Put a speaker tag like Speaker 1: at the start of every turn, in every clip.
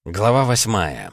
Speaker 1: Глава 8.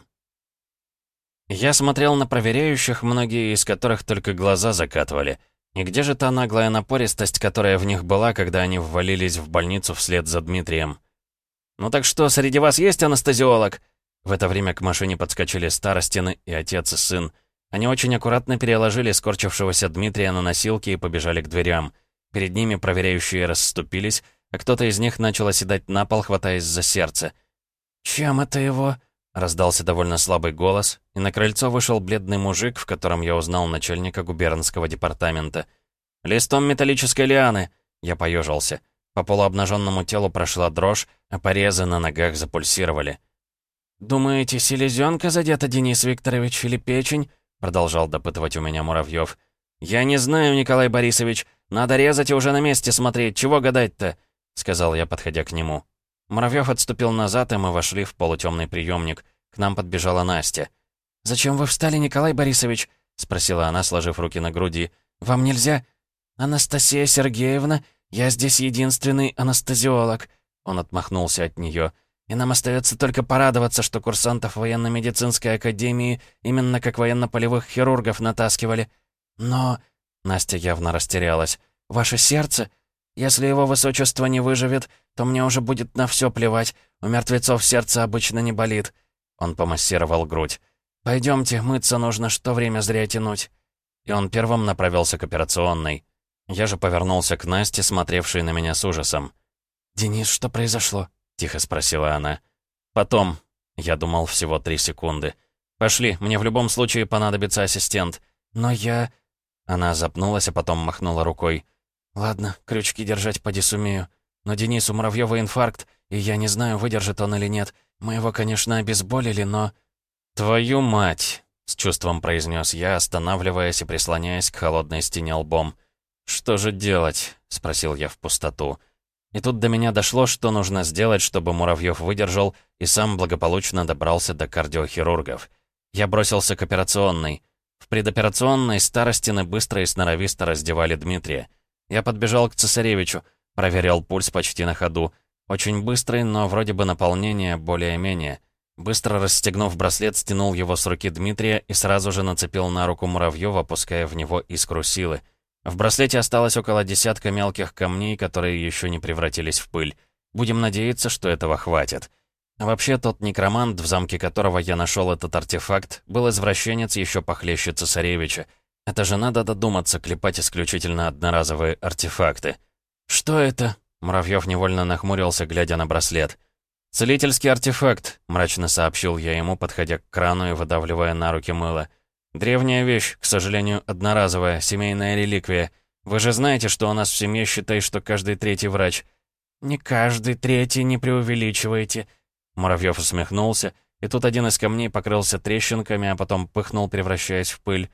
Speaker 1: Я смотрел на проверяющих, многие из которых только глаза закатывали. И где же та наглая напористость, которая в них была, когда они ввалились в больницу вслед за Дмитрием? «Ну так что, среди вас есть анестезиолог?» В это время к машине подскочили Старостины и отец и сын. Они очень аккуратно переложили скорчившегося Дмитрия на носилки и побежали к дверям. Перед ними проверяющие расступились, а кто-то из них начал оседать на пол, хватаясь за сердце. «Чем это его?» — раздался довольно слабый голос, и на крыльцо вышел бледный мужик, в котором я узнал начальника губернского департамента. «Листом металлической лианы!» — я поежился. По полуобнаженному телу прошла дрожь, а порезы на ногах запульсировали. «Думаете, селезенка задета, Денис Викторович, или печень?» — продолжал допытывать у меня Муравьев. «Я не знаю, Николай Борисович. Надо резать и уже на месте смотреть. Чего гадать-то?» — сказал я, подходя к нему. Муравьев отступил назад, и мы вошли в полутемный приемник. К нам подбежала Настя. «Зачем вы встали, Николай Борисович?» — спросила она, сложив руки на груди. «Вам нельзя?» «Анастасия Сергеевна, я здесь единственный анестезиолог». Он отмахнулся от нее. «И нам остается только порадоваться, что курсантов военно-медицинской академии именно как военно-полевых хирургов натаскивали. Но...» — Настя явно растерялась. «Ваше сердце? Если его высочество не выживет, то мне уже будет на все плевать. У мертвецов сердце обычно не болит». Он помассировал грудь. «Пойдемте, мыться нужно, что время зря тянуть». И он первым направился к операционной. Я же повернулся к Насте, смотревшей на меня с ужасом. «Денис, что произошло?» — тихо спросила она. «Потом». Я думал всего 3 секунды. «Пошли, мне в любом случае понадобится ассистент». «Но я...» Она запнулась, а потом махнула рукой. «Ладно, крючки держать поди сумею. Но Денису Муравьёва инфаркт, и я не знаю, выдержит он или нет. Мы его, конечно, обезболили, но...» «Твою мать!» — с чувством произнес я, останавливаясь и прислоняясь к холодной стене лбом. «Что же делать?» — спросил я в пустоту. И тут до меня дошло, что нужно сделать, чтобы Муравьёв выдержал и сам благополучно добрался до кардиохирургов. Я бросился к операционной. В предоперационной Старостины быстро и сноровисто раздевали Дмитрия. Я подбежал к цесаревичу, проверил пульс почти на ходу. Очень быстрый, но вроде бы наполнение более-менее. Быстро расстегнув браслет, стянул его с руки Дмитрия и сразу же нацепил на руку Муравьёва, пуская в него искру силы. В браслете осталось около 10 мелких камней, которые еще не превратились в пыль. Будем надеяться, что этого хватит. А вообще, тот некромант, в замке которого я нашел этот артефакт, был извращенец еще похлеще цесаревича. Это же надо додуматься клепать исключительно одноразовые артефакты. «Что это?» — Муравьёв невольно нахмурился, глядя на браслет. «Целительский артефакт», — мрачно сообщил я ему, подходя к крану и выдавливая на руки мыло. «Древняя вещь, к сожалению, одноразовая, семейная реликвия. Вы же знаете, что у нас в семье, считай, что каждый 3-й врач». «Не каждый 3-й, не преувеличивайте». Муравьёв усмехнулся, и тут один из камней покрылся трещинками, а потом пыхнул, превращаясь в пыль.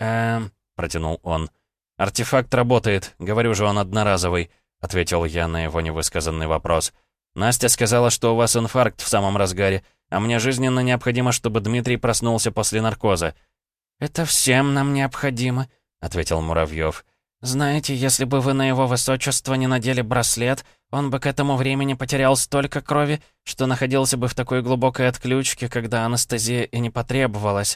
Speaker 1: Протянул он. «Артефакт работает, говорю же, он одноразовый», — ответил я на его невысказанный вопрос. «Настя сказала, что у вас инфаркт в самом разгаре, а мне жизненно необходимо, чтобы Дмитрий проснулся после наркоза». «Это всем нам необходимо», — ответил Муравьёв. «Знаете, если бы вы на его высочество не надели браслет, он бы к этому времени потерял столько крови, что находился бы в такой глубокой отключке, когда анестезия и не потребовалась».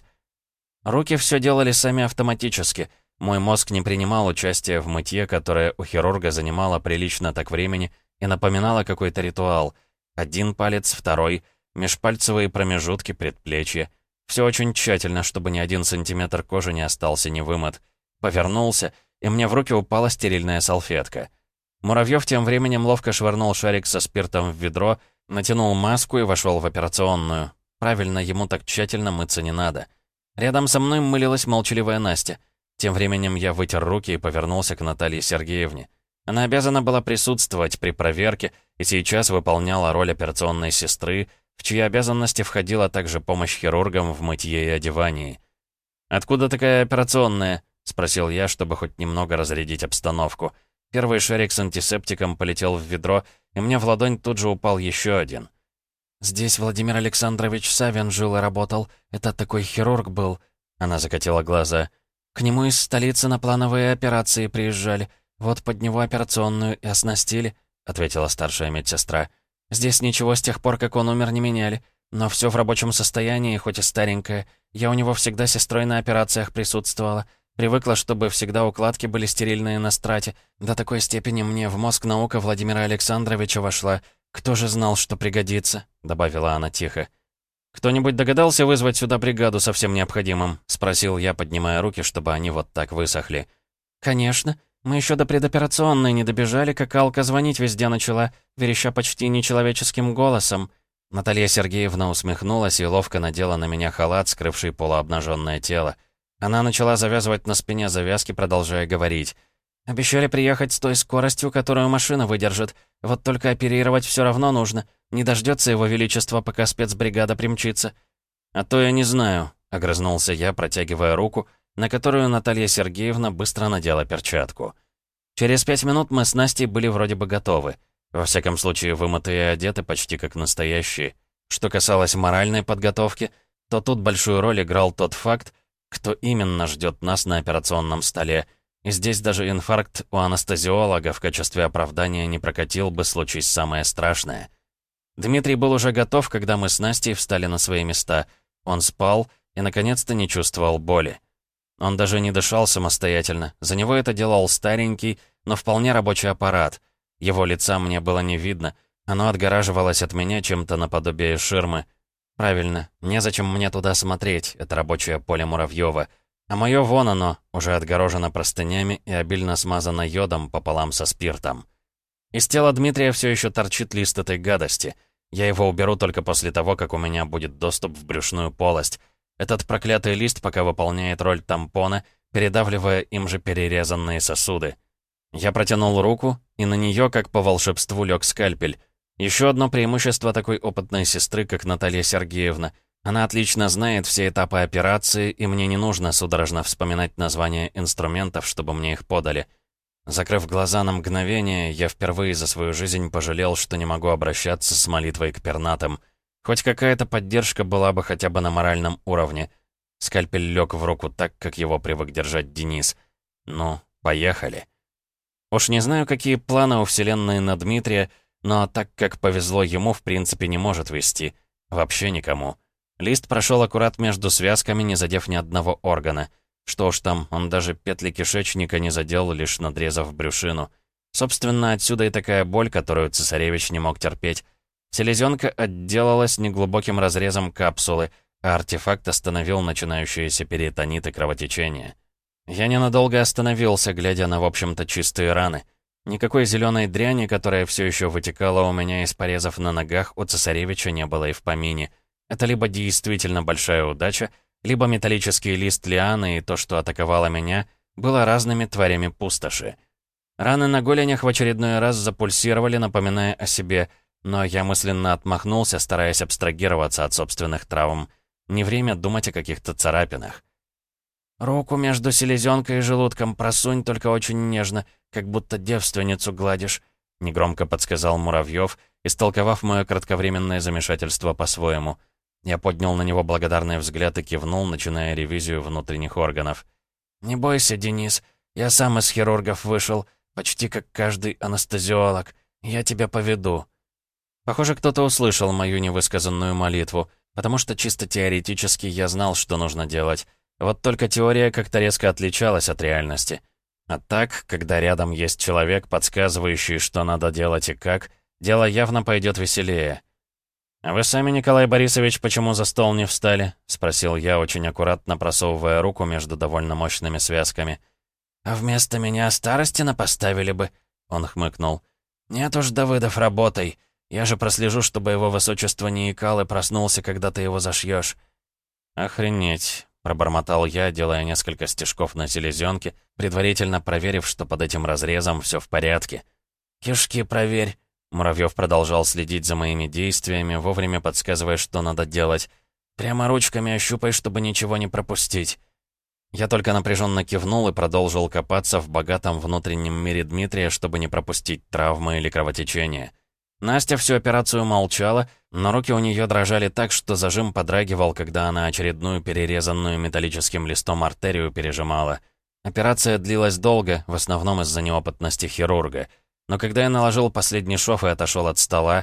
Speaker 1: Руки все делали сами автоматически. Мой мозг не принимал участия в мытье, которое у хирурга занимало прилично так времени и напоминало какой-то ритуал. 1 палец, 2, межпальцевые промежутки, предплечья. Все очень тщательно, чтобы ни 1 сантиметр кожи не остался невымыт. Повернулся, и мне в руки упала стерильная салфетка. Муравьёв тем временем ловко швырнул шарик со спиртом в ведро, натянул маску и вошел в операционную. Правильно, ему так тщательно мыться не надо. Рядом со мной мылилась молчаливая Настя. Тем временем я вытер руки и повернулся к Наталье Сергеевне. Она обязана была присутствовать при проверке и сейчас выполняла роль операционной сестры, в чьи обязанности входила также помощь хирургам в мытье и одевании. «Откуда такая операционная?» — спросил я, чтобы хоть немного разрядить обстановку. Первый шарик с антисептиком полетел в ведро, и мне в ладонь тут же упал еще один. «Здесь Владимир Александрович Савин жил и работал. Это такой хирург был». Она закатила глаза. «К нему из столицы на плановые операции приезжали. Вот под него операционную и оснастили», — ответила старшая медсестра. «Здесь ничего с тех пор, как он умер, не меняли.
Speaker 2: но все в рабочем состоянии, хоть и старенькое. Я у него всегда сестрой на операциях присутствовала. Привыкла, чтобы всегда укладки были стерильные на страте. До такой степени мне в мозг наука Владимира Александровича вошла. Кто же знал, что пригодится?» — добавила она тихо. «Кто-нибудь догадался вызвать сюда бригаду со всем необходимым?» — спросил я, поднимая руки, чтобы они вот так высохли. «Конечно. Мы еще до предоперационной не добежали, как Алка звонить везде начала, вереща почти нечеловеческим голосом». Наталья Сергеевна усмехнулась и ловко надела на меня халат, скрывший полуобнаженное тело. Она начала завязывать на спине завязки, продолжая говорить. «Обещали приехать с той скоростью, которую машина выдержит. Вот только оперировать все равно нужно. Не дождется его величества, пока спецбригада примчится».
Speaker 1: «А то я не знаю», — огрызнулся я, протягивая руку, на которую Наталья Сергеевна быстро надела перчатку. Через 5 минут мы с Настей были вроде бы готовы. Во всяком случае, вымытые и одеты почти как настоящие. Что касалось моральной подготовки, то тут большую роль играл тот факт, кто именно ждет нас на операционном столе. И здесь даже инфаркт у анестезиолога в качестве оправдания не прокатил бы, случись самое страшное. Дмитрий был уже готов, когда мы с Настей встали на свои места. Он спал и, наконец-то, не чувствовал боли. Он даже не дышал самостоятельно. За него это делал старенький, но вполне рабочий аппарат. Его лица мне было не видно. Оно отгораживалось от меня чем-то наподобие ширмы. Правильно, незачем мне туда смотреть, это рабочее поле Муравьева. А мое вон оно, уже отгорожено простынями и обильно смазано йодом пополам со спиртом. Из тела Дмитрия все еще торчит лист этой гадости. Я его уберу только после того, как у меня будет доступ в брюшную полость. Этот проклятый лист пока выполняет роль тампона, передавливая им же перерезанные сосуды. Я протянул руку, и на нее, как по волшебству, лег скальпель. Еще одно преимущество такой опытной сестры, как Наталья Сергеевна. Она отлично знает все этапы операции, и мне не нужно судорожно вспоминать названия инструментов, чтобы мне их подали. Закрыв глаза на мгновение, я впервые за свою жизнь пожалел, что не могу обращаться с молитвой к пернатым. Хоть какая-то поддержка была бы хотя бы на моральном уровне. Скальпель лег в руку так, как его привык держать Денис. Ну, поехали. Уж не знаю, какие планы у Вселенной на Дмитрия, но так как повезло ему, в принципе, не может вести. Вообще никому. Лист прошел аккурат между связками, не задев ни одного органа. Что уж там, он даже петли кишечника не задел, лишь надрезав брюшину. Собственно, отсюда и такая боль, которую цесаревич не мог терпеть. Селезенка отделалась неглубоким разрезом капсулы, а артефакт остановил начинающиеся перитонит и кровотечение. Я ненадолго остановился, глядя на, в общем-то, чистые раны. Никакой зеленой дряни, которая все еще вытекала у меня из порезов на ногах, у цесаревича не было и в помине. Это либо действительно большая удача, либо металлический лист лианы и то, что атаковало меня, было разными тварями пустоши. Раны на голенях в очередной раз запульсировали, напоминая о себе, но я мысленно отмахнулся, стараясь абстрагироваться от собственных травм. Не время думать о каких-то царапинах. «Руку между селезенкой и желудком просунь, только очень нежно, как будто девственницу гладишь», — негромко подсказал Муравьев, истолковав мое кратковременное замешательство по-своему. Я поднял на него благодарный взгляд и кивнул, начиная ревизию внутренних органов. «Не бойся, Денис, я сам из хирургов вышел, почти как каждый анестезиолог. Я тебя поведу». Похоже, кто-то услышал мою невысказанную молитву, потому что чисто теоретически я знал, что нужно делать. Вот только теория как-то резко отличалась от реальности. А так, когда рядом есть человек, подсказывающий, что надо делать и как, дело явно пойдет веселее. «А вы сами, Николай Борисович, почему за стол не встали?» — спросил я, очень аккуратно просовывая руку между довольно мощными связками. «А вместо меня Старостина поставили бы?» — он хмыкнул. «Нет уж, Давыдов, работай. Я же прослежу, чтобы его высочество не икал и проснулся, когда ты его зашьешь». «Охренеть», — пробормотал я, делая несколько стежков на селезенке, предварительно проверив, что под этим разрезом все в порядке. «Кишки проверь». Муравьев продолжал следить за моими действиями, вовремя подсказывая, что надо делать. «Прямо ручками ощупай, чтобы ничего не пропустить». Я только напряженно кивнул и продолжил копаться в богатом внутреннем мире Дмитрия, чтобы не пропустить травмы или кровотечения. Настя всю операцию молчала, но руки у нее дрожали так, что зажим подрагивал, когда она очередную перерезанную металлическим листом артерию пережимала. Операция длилась долго, в основном из-за неопытности хирурга. Но когда я наложил последний шов и отошел от стола,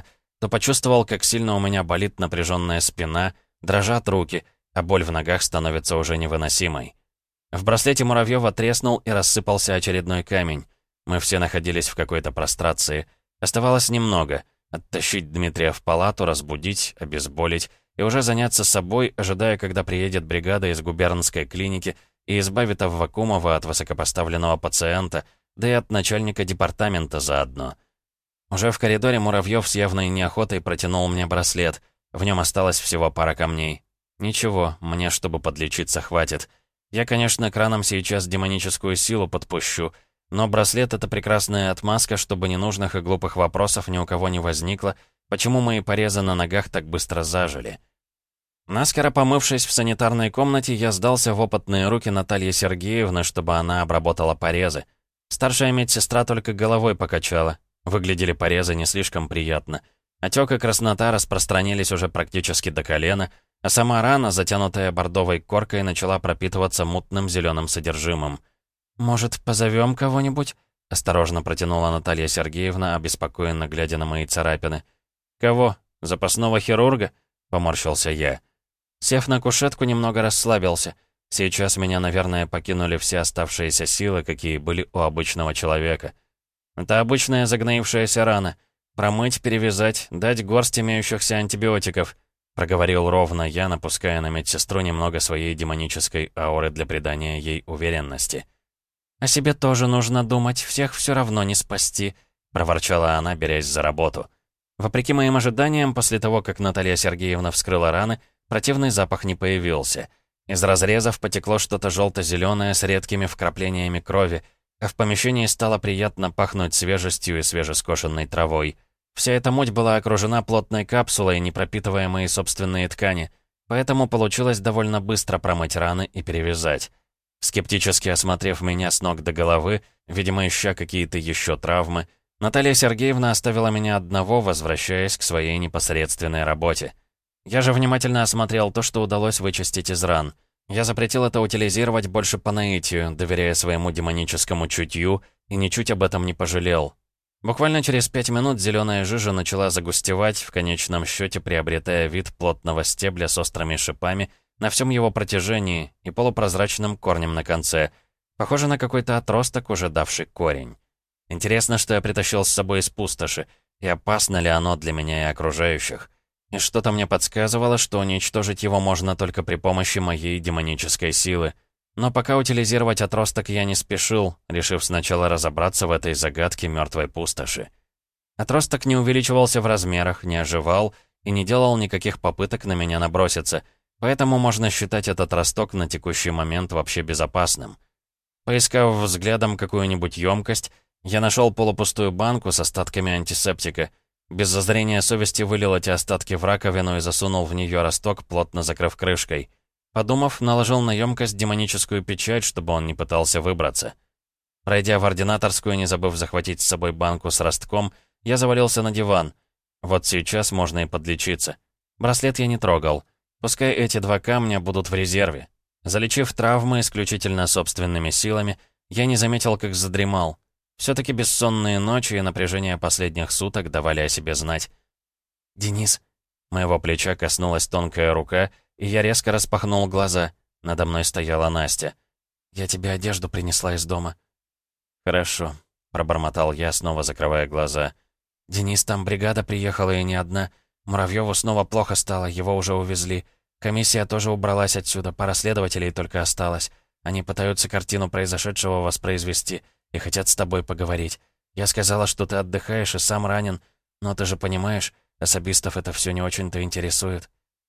Speaker 1: то почувствовал, как сильно у меня болит напряженная спина, дрожат руки, а боль в ногах становится уже невыносимой. В браслете Муравьева треснул и рассыпался очередной камень. Мы все находились в какой-то прострации. Оставалось немного — оттащить Дмитрия в палату, разбудить, обезболить и уже заняться собой, ожидая, когда приедет бригада из губернской клиники и избавит Аввакумова от высокопоставленного пациента, да и от начальника департамента заодно. Уже в коридоре Муравьев с явной неохотой протянул мне браслет. В нем осталось всего пара камней. Ничего, мне, чтобы подлечиться, хватит. Я, конечно, краном сейчас демоническую силу подпущу, но браслет — это прекрасная отмазка, чтобы ненужных и глупых вопросов ни у кого не возникло, почему мои порезы на ногах так быстро зажили. Наскоро помывшись в санитарной комнате, я сдался в опытные руки Натальи Сергеевны, чтобы она обработала порезы. Старшая медсестра только головой покачала. Выглядели порезы не слишком приятно. Отек и краснота распространились уже практически до колена, а сама рана, затянутая бордовой коркой, начала пропитываться мутным зеленым содержимым. «Может, позовем кого-нибудь?» — осторожно протянула Наталья Сергеевна, обеспокоенно глядя на мои царапины. «Кого? Запасного хирурга?» — поморщился я. Сев на кушетку, немного расслабился. Сейчас меня, наверное, покинули все оставшиеся силы, какие были у обычного человека. Это обычная загноившаяся рана. Промыть, перевязать, дать горсть имеющихся антибиотиков, проговорил ровно я, напуская на медсестру немного своей демонической ауры для придания ей уверенности. «О себе тоже нужно думать, всех все равно не спасти», проворчала она, берясь за работу. Вопреки моим ожиданиям, после того, как Наталья Сергеевна вскрыла раны, противный запах не появился. Из разрезов потекло что-то желто-зеленое с редкими вкраплениями крови, а в помещении стало приятно пахнуть свежестью и свежескошенной травой. Вся эта муть была окружена плотной капсулой, не пропитывая мои собственные ткани, поэтому получилось довольно быстро промыть раны и перевязать. Скептически осмотрев меня с ног до головы, видимо, ища какие-то еще травмы, Наталья Сергеевна оставила меня одного, возвращаясь к своей непосредственной работе. Я же внимательно осмотрел то, что удалось вычистить из ран. Я запретил это утилизировать больше по наитию, доверяя своему демоническому чутью, и ничуть об этом не пожалел. Буквально через 5 минут зеленая жижа начала загустевать, в конечном счете приобретая вид плотного стебля с острыми шипами на всем его протяжении и полупрозрачным корнем на конце. Похоже на какой-то отросток, уже давший корень. Интересно, что я притащил с собой из пустоши, и опасно ли оно для меня и окружающих. И что-то мне подсказывало, что уничтожить его можно только при помощи моей демонической силы. Но пока утилизировать отросток я не спешил, решив сначала разобраться в этой загадке мертвой пустоши. Отросток не увеличивался в размерах, не оживал и не делал никаких попыток на меня наброситься, поэтому можно считать этот росток на текущий момент вообще безопасным. Поискав взглядом какую-нибудь емкость, я нашел полупустую банку с остатками антисептика. Без зазрения совести вылил эти остатки в раковину и засунул в нее росток, плотно закрыв крышкой. Подумав, наложил на емкость демоническую печать, чтобы он не пытался выбраться. Пройдя в ординаторскую, не забыв захватить с собой банку с ростком, я завалился на диван. Вот сейчас можно и подлечиться. Браслет я не трогал. Пускай эти 2 камня будут в резерве. Залечив травмы исключительно собственными силами, я не заметил, как задремал. Все-таки бессонные ночи и напряжение последних суток давали о себе знать. «Денис!» Моего плеча коснулась тонкая рука, и я резко распахнул глаза. Надо мной стояла Настя. «Я тебе одежду принесла из дома». «Хорошо», — пробормотал я, снова закрывая глаза. «Денис, там бригада приехала и не одна. Муравьеву снова плохо стало, его уже увезли. Комиссия тоже убралась отсюда, пара следователей только осталось. Они пытаются картину произошедшего воспроизвести и хотят с тобой поговорить. Я сказала, что ты отдыхаешь и сам ранен, но ты же понимаешь, особистов это все не очень-то интересует».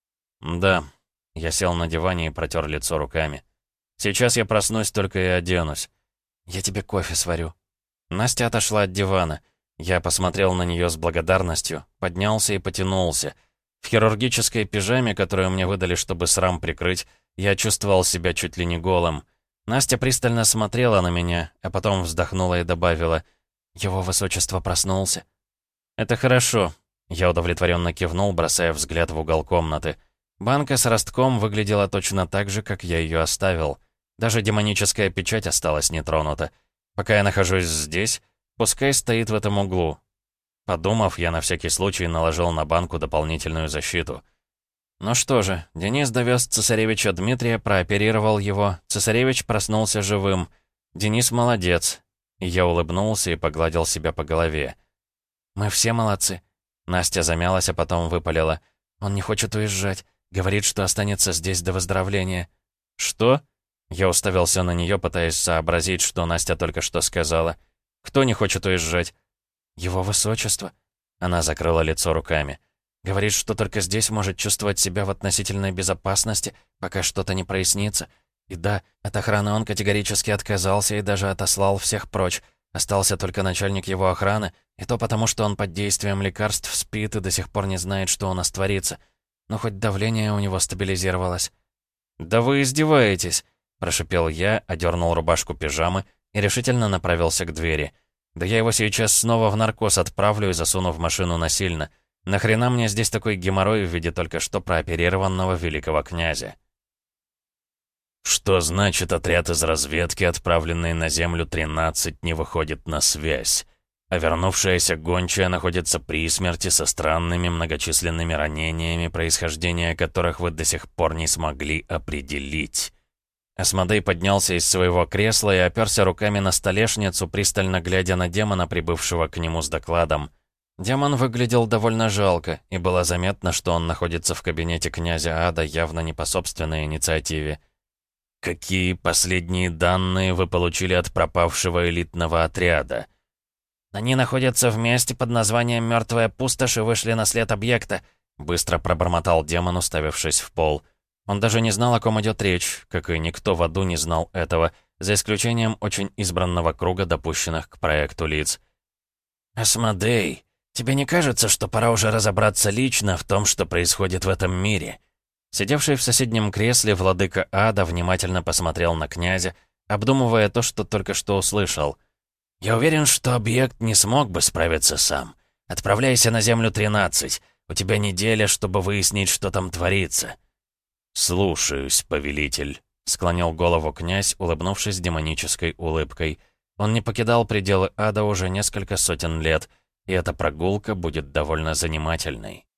Speaker 1: «Да». Я сел на диване и протер лицо руками. «Сейчас я проснусь, только и оденусь». «Я тебе кофе сварю». Настя отошла от дивана. Я посмотрел на нее с благодарностью, поднялся и потянулся. В хирургической пижаме, которую мне выдали, чтобы срам прикрыть, я чувствовал себя чуть ли не голым. Настя пристально смотрела на меня, а потом вздохнула и добавила: «Его высочество проснулся». «Это хорошо», — я удовлетворенно кивнул, бросая взгляд в угол комнаты. Банка с ростком выглядела точно так же, как я ее оставил. Даже демоническая печать осталась нетронута. Пока я нахожусь здесь, пускай стоит в этом углу. Подумав, я на всякий случай наложил на банку дополнительную защиту. Ну что же, Денис довез цесаревича Дмитрия, прооперировал его. Цесаревич проснулся живым. Денис молодец. И я улыбнулся и погладил себя по голове. «Мы все молодцы». Настя замялась, а потом выпалила. «Он не хочет уезжать. Говорит, что останется здесь до выздоровления». «Что?» Я уставился на нее, пытаясь сообразить, что Настя только что сказала. «Кто не хочет уезжать?» «Его высочество». Она закрыла лицо руками. «Говорит, что только здесь может чувствовать себя в относительной безопасности, пока что-то не прояснится. И да, от охраны он категорически отказался и даже отослал всех прочь. Остался только начальник его охраны, и то потому, что он под действием лекарств спит и до сих пор не знает, что у нас творится. Но хоть давление у него стабилизировалось». «Да вы издеваетесь!» — прошипел я, одернул рубашку пижамы и решительно направился к двери. «Да я его сейчас снова в наркоз отправлю и засуну в машину насильно. Нахрена мне здесь такой геморрой в виде только что прооперированного великого князя?»
Speaker 3: «Что значит отряд из разведки, отправленный на Землю 13, не выходит на связь? А вернувшаяся гончая находится при смерти со странными многочисленными ранениями, происхождение которых вы до сих пор не смогли определить».
Speaker 1: Асмодей поднялся из своего кресла и оперся руками на столешницу, пристально глядя на демона, прибывшего к нему с докладом. Демон выглядел довольно жалко, и было заметно, что он находится в кабинете князя Ада явно не по собственной инициативе.
Speaker 3: «Какие последние данные вы получили от пропавшего элитного отряда?»
Speaker 2: «Они находятся в месте под названием «Мертвая пустошь» и вышли на след объекта», — быстро пробормотал демон, уставившись в пол. Он даже не знал, о ком идет речь, как и никто в аду не знал этого, за исключением очень избранного круга допущенных к проекту лиц.
Speaker 3: «Асмодей, тебе не кажется, что пора уже разобраться лично в том, что происходит в этом мире?»
Speaker 1: Сидевший в соседнем кресле владыка ада внимательно посмотрел на князя, обдумывая то, что только что услышал.
Speaker 3: «Я уверен, что объект не смог бы справиться сам. Отправляйся на Землю 13. У тебя неделя, чтобы выяснить, что там творится».
Speaker 1: «Слушаюсь, повелитель», — склонил голову князь, улыбнувшись демонической улыбкой. Он не покидал пределы ада уже несколько сотен лет, и эта прогулка будет довольно занимательной.